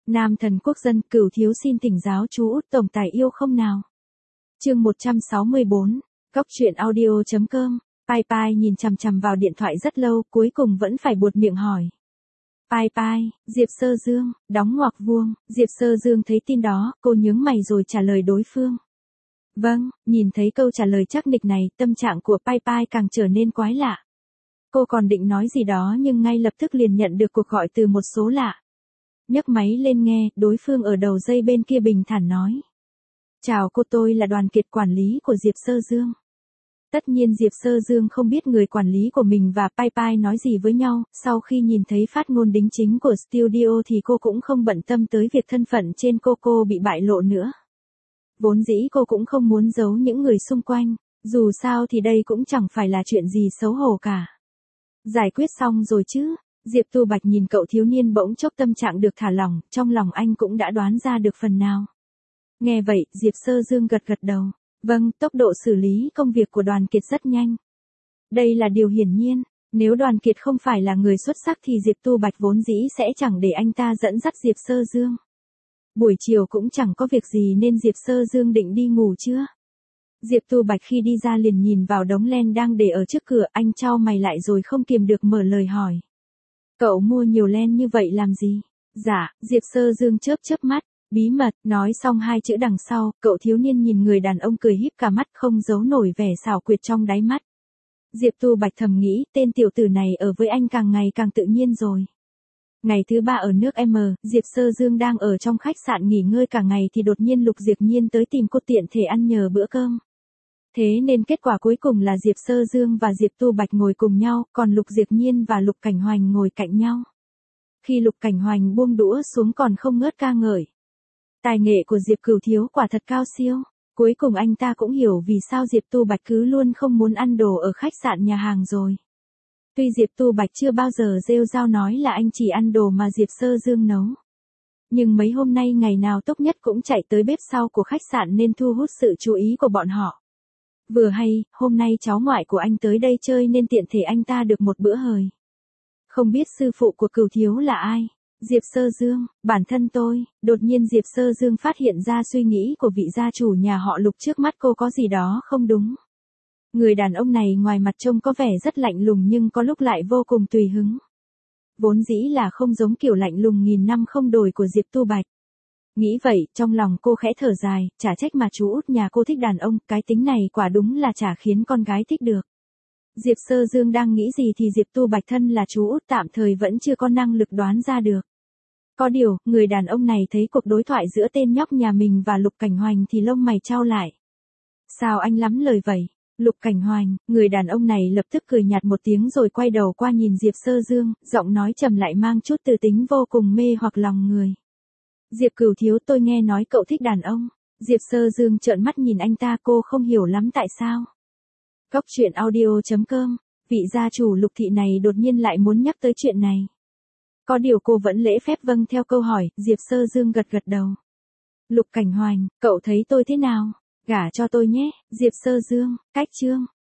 Nam thần quốc dân, Cửu thiếu xin thỉnh giáo chú út tổng tài yêu không nào. Chương 164, Góc truyện audio.com. Pai Pai nhìn chằm chằm vào điện thoại rất lâu, cuối cùng vẫn phải buột miệng hỏi. Pai Pai, Diệp Sơ Dương, đóng ngoặc vuông. Diệp Sơ Dương thấy tin đó, cô nhướng mày rồi trả lời đối phương. Vâng, nhìn thấy câu trả lời chắc nịch này, tâm trạng của Pai Pai càng trở nên quái lạ. Cô còn định nói gì đó nhưng ngay lập tức liền nhận được cuộc gọi từ một số lạ. Nhấc máy lên nghe, đối phương ở đầu dây bên kia bình thản nói. Chào cô, tôi là Đoàn Kiệt, quản lý của Diệp Sơ Dương. Tất nhiên Diệp Sơ Dương không biết người quản lý của mình và Pai Pai nói gì với nhau, sau khi nhìn thấy phát ngôn đính chính của studio thì cô cũng không bận tâm tới việc thân phận trên cô bị bại lộ nữa. Vốn dĩ cô cũng không muốn giấu những người xung quanh, dù sao thì đây cũng chẳng phải là chuyện gì xấu hổ cả. Giải quyết xong rồi chứ? Diệp Tu Bạch nhìn cậu thiếu niên bỗng chốc tâm trạng được thả lỏng, trong lòng anh cũng đã đoán ra được phần nào. Nghe vậy, Diệp Sơ Dương gật gật đầu. Vâng, tốc độ xử lý công việc của Đoàn Kiệt rất nhanh. Đây là điều hiển nhiên, nếu Đoàn Kiệt không phải là người xuất sắc thì Diệp Tu Bạch vốn dĩ sẽ chẳng để anh ta dẫn dắt Diệp Sơ Dương. Buổi chiều cũng chẳng có việc gì nên Diệp Sơ Dương định đi ngủ chưa? Diệp Tu Bạch khi đi ra liền nhìn vào đống len đang để ở trước cửa, anh chau mày lại rồi không kiềm được mở lời hỏi. Cậu mua nhiều len như vậy làm gì? Dạ, Diệp Sơ Dương chớp mắt, bí mật, nói xong hai chữ đằng sau, cậu thiếu niên nhìn người đàn ông cười híp cả mắt không giấu nổi vẻ xảo quyệt trong đáy mắt. Diệp Tu Bạch thầm nghĩ, tên tiểu tử này ở với anh càng ngày càng tự nhiên rồi. Ngày thứ 3 ở nước M, Diệp Sơ Dương đang ở trong khách sạn nghỉ ngơi cả ngày thì đột nhiên Lục Diệp Nhiên tới tìm cô tiện thể ăn nhờ bữa cơm. Thế nên kết quả cuối cùng là Diệp Sơ Dương và Diệp Tu Bạch ngồi cùng nhau, còn Lục Diệp Nhiên và Lục Cảnh Hoành ngồi cạnh nhau. Khi Lục Cảnh Hoành buông đũa xuống còn không ngớt ca ngợi. Tài nghệ của Diệp Cửu thiếu quả thật cao siêu. Cuối cùng anh ta cũng hiểu vì sao Diệp Tu Bạch cứ luôn không muốn ăn đồ ở khách sạn nhà hàng rồi. Tuy Diệp Tu Bạch chưa bao giờ rêu rao nói là anh chỉ ăn đồ mà Diệp Sơ Dương nấu. Nhưng mấy hôm nay ngày nào Tốc Nhất cũng chạy tới bếp sau của khách sạn nên thu hút sự chú ý của bọn họ. Vừa hay, hôm nay cháu ngoại của anh tới đây chơi nên tiện thể anh ta được một bữa hời. Không biết sư phụ của Cửu thiếu là ai? Diệp Sơ Dương, bản thân tôi. Đột nhiên Diệp Sơ Dương phát hiện ra suy nghĩ của vị gia chủ nhà họ Lục trước mắt cô có gì đó không đúng. Người đàn ông này ngoài mặt trông có vẻ rất lạnh lùng nhưng có lúc lại vô cùng tùy hứng. Vốn dĩ là không giống kiểu lạnh lùng nghìn năm không đổi của Diệp Tu Bạch. Nghĩ vậy, trong lòng cô khẽ thở dài, chả trách mà chú út nhà cô thích đàn ông, cái tính này quả đúng là chả khiến con gái thích được. Diệp Sơ Dương đang nghĩ gì thì Diệp Tu Bạch thân là chú út tạm thời vẫn chưa có năng lực đoán ra được. Có điều, người đàn ông này thấy cuộc đối thoại giữa tên nhóc nhà mình và Lục Cảnh Hoành thì lông mày chau lại. Sao anh lắm lời vậy? Lục Cảnh Hoành, người đàn ông này lập tức cười nhạt một tiếng rồi quay đầu qua nhìn Diệp Sơ Dương, giọng nói trầm lại mang chút tư tính vô cùng mê hoặc lòng người. Diệp Cửu thiếu, tôi nghe nói cậu thích đàn ông. Diệp Sơ Dương trợn mắt nhìn anh ta, cô không hiểu lắm tại sao. Góc truyện audio.com, vị gia chủ Lục thị này đột nhiên lại muốn nhắc tới chuyện này. Có điều cô vẫn lễ phép vâng theo câu hỏi, Diệp Sơ Dương gật đầu. Lục Cảnh Hoành, cậu thấy tôi thế nào? Gả cho tôi nhé. Diệp Sơ Dương, cách chương.